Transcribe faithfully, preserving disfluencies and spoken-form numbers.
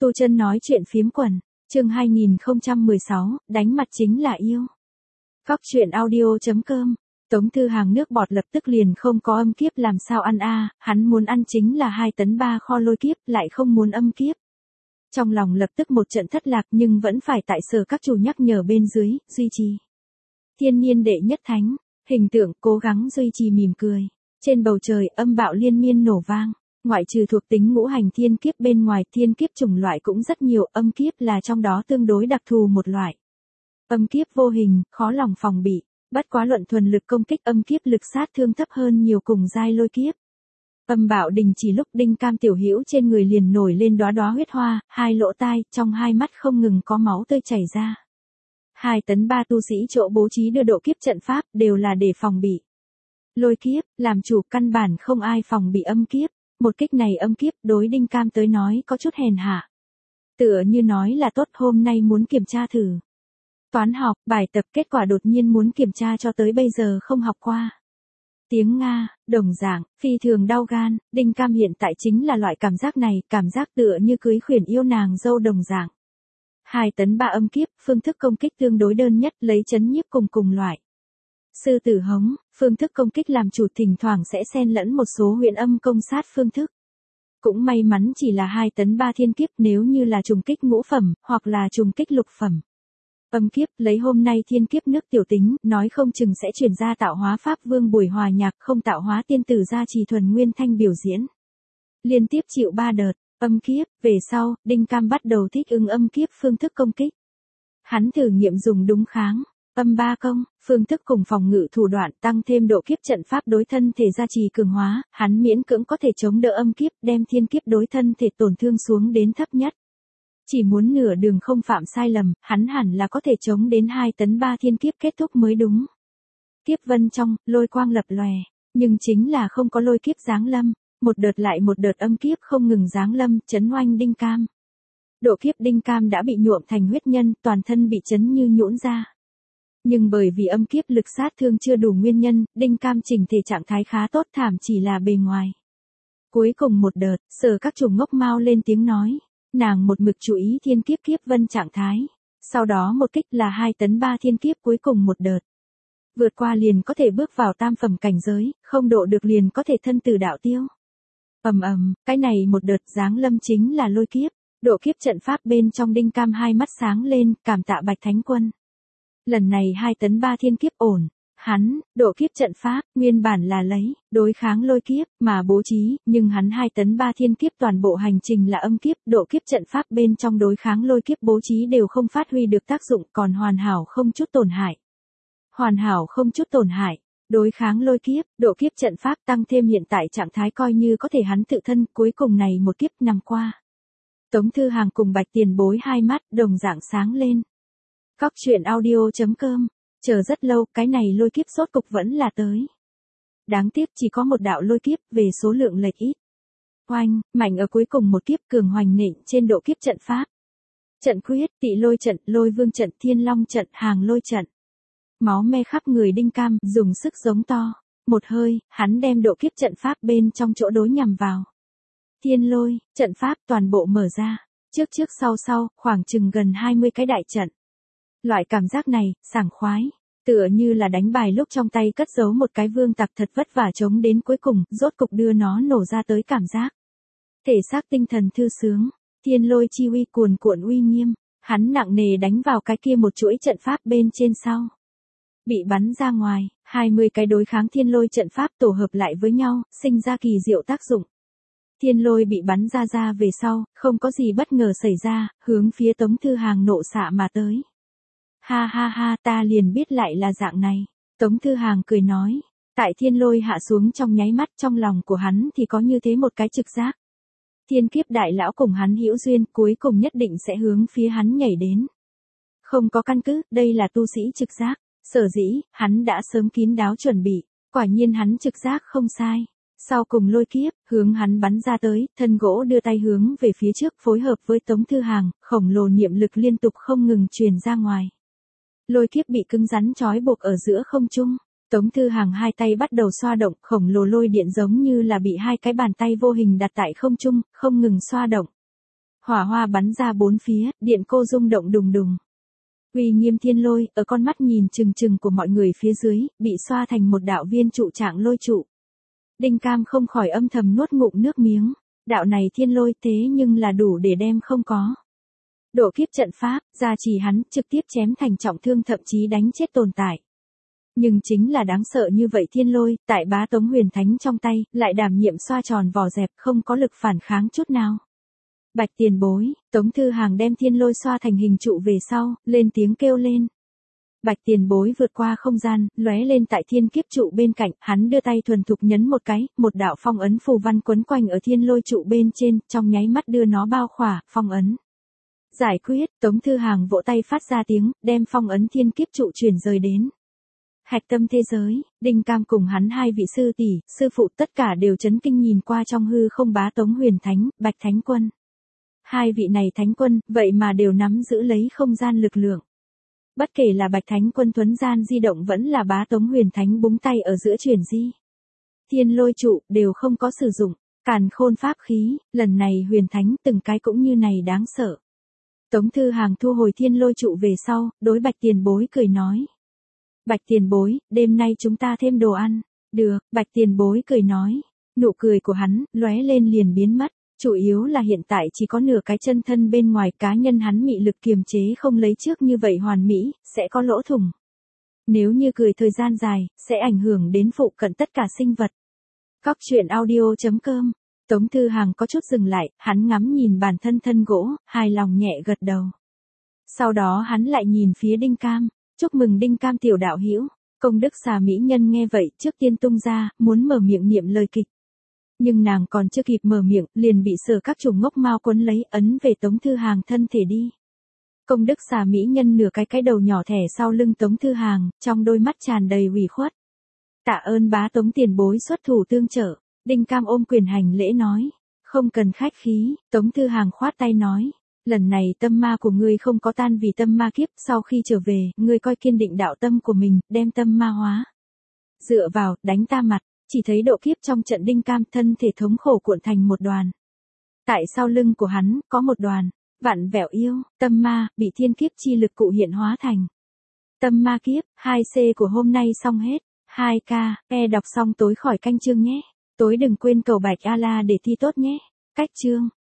Tu Chân nói chuyện phiếm quần, chương hai nghìn không trăm mười sáu, đánh mặt chính là yêu. Cóc truyện audio chấm com. Tống Thư Hàng nước bọt lập tức liền không có âm kiếp làm sao ăn a, hắn muốn ăn chính là hai tấn ba kho lôi kiếp, lại không muốn âm kiếp. Trong lòng lập tức một trận thất lạc nhưng vẫn phải tại sở các chủ nhắc nhở bên dưới, duy trì. Thiên niên đệ nhất thánh, hình tượng cố gắng duy trì mỉm cười. Trên bầu trời âm bạo liên miên nổ vang. Ngoại trừ thuộc tính ngũ hành thiên kiếp bên ngoài, thiên kiếp chủng loại cũng rất nhiều, âm kiếp là trong đó tương đối đặc thù một loại. Âm kiếp vô hình, khó lòng phòng bị, bất quá luận thuần lực công kích âm kiếp lực sát thương thấp hơn nhiều cùng giai lôi kiếp. Âm bạo đình chỉ lúc Đinh Cam tiểu hữu trên người liền nổi lên đóa đóa huyết hoa, hai lỗ tai, trong hai mắt không ngừng có máu tươi chảy ra. Hai tấn ba tu sĩ chỗ bố trí đưa độ kiếp trận pháp đều là để phòng bị. Lôi kiếp, làm chủ căn bản không ai phòng bị âm kiếp. Một kích này âm kiếp đối Đinh Cam tới nói có chút hèn hạ. Tựa như nói là tốt, hôm nay muốn kiểm tra thử. Toán học, bài tập, kết quả đột nhiên muốn kiểm tra cho tới bây giờ không học qua. Tiếng Nga, đồng dạng, phi thường đau gan, Đinh Cam hiện tại chính là loại cảm giác này, cảm giác tựa như cưới khuyển yêu nàng dâu đồng dạng. Hai tấn ba âm kiếp, phương thức công kích tương đối đơn nhất, lấy chấn nhiếp cùng cùng loại. Sư tử hống, phương thức công kích làm chủ, thỉnh thoảng sẽ xen lẫn một số huyền âm công sát phương thức. Cũng may mắn chỉ là hai tấn ba thiên kiếp, nếu như là trùng kích ngũ phẩm, hoặc là trùng kích lục phẩm. Âm kiếp, lấy hôm nay thiên kiếp nước tiểu tính, nói không chừng sẽ chuyển ra tạo hóa pháp vương buổi hòa nhạc, không tạo hóa tiên tử gia trì thuần nguyên thanh biểu diễn. Liên tiếp chịu ba đợt, âm kiếp, về sau, Đinh Cam bắt đầu thích ứng âm kiếp phương thức công kích. Hắn thử nghiệm dùng đúng kháng. Âm ba công, phương thức cùng phòng ngự thủ đoạn tăng thêm độ kiếp trận pháp đối thân thể gia trì cường hóa, hắn miễn cưỡng có thể chống đỡ âm kiếp, đem thiên kiếp đối thân thể tổn thương xuống đến thấp nhất. Chỉ muốn nửa đường không phạm sai lầm, hắn hẳn là có thể chống đến hai tấn ba thiên kiếp kết thúc mới đúng. Kiếp vân trong, lôi quang lập lòe, nhưng chính là không có lôi kiếp giáng lâm, một đợt lại một đợt âm kiếp không ngừng giáng lâm, chấn oanh Đinh Cam. Độ kiếp Đinh Cam đã bị nhuộm thành huyết nhân, toàn thân bị chấn như nhũn ra. Nhưng bởi vì âm kiếp lực sát thương chưa đủ nguyên nhân, Đinh Cam chỉnh thể trạng thái khá tốt, thảm chỉ là bề ngoài. Cuối cùng một đợt, sở các chủ ngốc mau lên tiếng nói, nàng một mực chú ý thiên kiếp kiếp vân trạng thái. Sau đó một kích là hai tấn ba thiên kiếp cuối cùng một đợt. Vượt qua liền có thể bước vào tam phẩm cảnh giới, không độ được liền có thể thân tử đạo tiêu. Ầm ầm, cái này một đợt giáng lâm chính là lôi kiếp, độ kiếp trận pháp bên trong Đinh Cam hai mắt sáng lên, cảm tạ Bạch Thánh Quân. Lần này hai tấn ba thiên kiếp ổn, hắn, độ kiếp trận pháp, nguyên bản là lấy, đối kháng lôi kiếp, mà bố trí, nhưng hắn hai tấn ba thiên kiếp toàn bộ hành trình là âm kiếp, độ kiếp trận pháp bên trong đối kháng lôi kiếp bố trí đều không phát huy được tác dụng, còn hoàn hảo không chút tổn hại. Hoàn hảo không chút tổn hại, đối kháng lôi kiếp, độ kiếp trận pháp tăng thêm hiện tại trạng thái coi như có thể hắn tự thân, cuối cùng này một kiếp nằm qua. Tống Thư Hàng cùng Bạch Tiền Bối hai mắt, đồng dạng sáng lên. Cóc truyện audio chấm com, chờ rất lâu, cái này lôi kiếp sốt cục vẫn là tới. Đáng tiếc chỉ có một đạo lôi kiếp, về số lượng lệch ít. Oanh, mạnh ở cuối cùng một kiếp cường hoành nện trên độ kiếp trận pháp. Trận quyết, tị lôi trận, lôi vương trận, thiên long trận, hàng lôi trận. Máu me khắp người Đinh Cam, dùng sức giống to. Một hơi, hắn đem độ kiếp trận pháp bên trong chỗ đối nhằm vào. Thiên lôi, trận pháp toàn bộ mở ra. Trước trước sau sau, khoảng chừng gần hai mươi cái đại trận. Loại cảm giác này, sảng khoái, tựa như là đánh bài lúc trong tay cất giấu một cái vương tặc thật vất vả chống đến cuối cùng, rốt cục đưa nó nổ ra tới cảm giác. Thể xác tinh thần thư sướng, thiên lôi chi uy cuồn cuộn uy nghiêm, hắn nặng nề đánh vào cái kia một chuỗi trận pháp bên trên sau. Bị bắn ra ngoài, hai mươi cái đối kháng thiên lôi trận pháp tổ hợp lại với nhau, sinh ra kỳ diệu tác dụng. Thiên lôi bị bắn ra ra về sau, không có gì bất ngờ xảy ra, hướng phía Tống Thư Hàng nộ xạ mà tới. Ha ha ha, ta liền biết lại là dạng này. Tống Thư Hàng cười nói. Tại thiên lôi hạ xuống trong nháy mắt, trong lòng của hắn thì có như thế một cái trực giác. Thiên kiếp đại lão cùng hắn hữu duyên, cuối cùng nhất định sẽ hướng phía hắn nhảy đến. Không có căn cứ, đây là tu sĩ trực giác. Sở dĩ, hắn đã sớm kín đáo chuẩn bị. Quả nhiên hắn trực giác không sai. Sau cùng lôi kiếp, hướng hắn bắn ra tới, thân gỗ đưa tay hướng về phía trước phối hợp với Tống Thư Hàng, khổng lồ niệm lực liên tục không ngừng truyền ra ngoài. Lôi kiếp bị cứng rắn trói buộc ở giữa không trung, Tống Thư Hàng hai tay bắt đầu xoa động, khổng lồ lôi điện giống như là bị hai cái bàn tay vô hình đặt tại không trung, không ngừng xoa động. Hỏa hoa bắn ra bốn phía, điện cô rung động đùng đùng. Uy nghiêm thiên lôi, ở con mắt nhìn chừng chừng của mọi người phía dưới, bị xoa thành một đạo viên trụ trạng lôi trụ. Đinh Cam không khỏi âm thầm nuốt ngụm nước miếng. Đạo này thiên lôi thế nhưng là đủ để đem không có. Độ kiếp trận pháp, gia trì hắn, trực tiếp chém thành trọng thương thậm chí đánh chết tồn tại. Nhưng chính là đáng sợ như vậy thiên lôi, tại bá Tống Huyền Thánh trong tay, lại đảm nhiệm xoa tròn vỏ dẹp, không có lực phản kháng chút nào. Bạch tiền bối, Tống Thư Hàng đem thiên lôi xoa thành hình trụ về sau, lên tiếng kêu lên. Bạch tiền bối vượt qua không gian, lóe lên tại thiên kiếp trụ bên cạnh, hắn đưa tay thuần thục nhấn một cái, một đạo phong ấn phù văn quấn quanh ở thiên lôi trụ bên trên, trong nháy mắt đưa nó bao khỏa, phong ấn. Giải quyết, Tống Thư Hàng vỗ tay phát ra tiếng, đem phong ấn thiên kiếp trụ chuyển rời đến. Hạch tâm thế giới, Đinh Cam cùng hắn hai vị sư tỷ, sư phụ tất cả đều chấn kinh nhìn qua trong hư không bá Tống Huyền Thánh, Bạch Thánh Quân. Hai vị này thánh quân, vậy mà đều nắm giữ lấy không gian lực lượng. Bất kể là Bạch Thánh Quân thuấn gian di động vẫn là bá Tống Huyền Thánh búng tay ở giữa chuyển di. Thiên lôi trụ, đều không có sử dụng, càn khôn pháp khí, lần này Huyền Thánh từng cái cũng như này đáng sợ. Tống Thư Hàng thu hồi thiên lôi trụ về sau, đối Bạch tiền bối cười nói. Bạch tiền bối, đêm nay chúng ta thêm đồ ăn. Được, Bạch tiền bối cười nói. Nụ cười của hắn, lóe lên liền biến mất. Chủ yếu là hiện tại chỉ có nửa cái chân thân bên ngoài, cá nhân hắn mị lực kiềm chế không lấy trước như vậy hoàn mỹ, sẽ có lỗ thủng. Nếu như cười thời gian dài, sẽ ảnh hưởng đến phụ cận tất cả sinh vật. Cóc truyện audio chấm com. Tống Thư Hàng có chút dừng lại, hắn ngắm nhìn bản thân thân gỗ, hài lòng nhẹ gật đầu. Sau đó hắn lại nhìn phía Đinh Cam, chúc mừng Đinh Cam tiểu đạo hữu. Công đức xà mỹ nhân nghe vậy, trước tiên tung ra, muốn mở miệng niệm lời kịch. Nhưng nàng còn chưa kịp mở miệng, liền bị Sở Các Trùng ngốc mao quấn lấy, ấn về Tống Thư Hàng thân thể đi. Công đức xà mỹ nhân nửa cái cái đầu nhỏ thẻ sau lưng Tống Thư Hàng, trong đôi mắt tràn đầy ủy khuất. Tạ ơn bá Tống tiền bối xuất thủ tương trợ. Đinh Cam ôm quyền hành lễ nói. Không cần khách khí, Tống Thư Hàng khoát tay nói. Lần này tâm ma của ngươi không có tan vì tâm ma kiếp, sau khi trở về, ngươi coi kiên định đạo tâm của mình, đem tâm ma hóa. Dựa vào, đánh ta mặt, chỉ thấy độ kiếp trong trận Đinh Cam thân thể thống khổ cuộn thành một đoàn. Tại sau lưng của hắn, có một đoàn, vặn vẹo yêu, tâm ma, bị thiên kiếp chi lực cụ hiện hóa thành. Tâm ma kiếp, hai C của hôm nay xong hết, hai K, e đọc xong tối khỏi canh chương nhé. Tối đừng quên cầu bạch A-la để thi tốt nhé. Cách chương.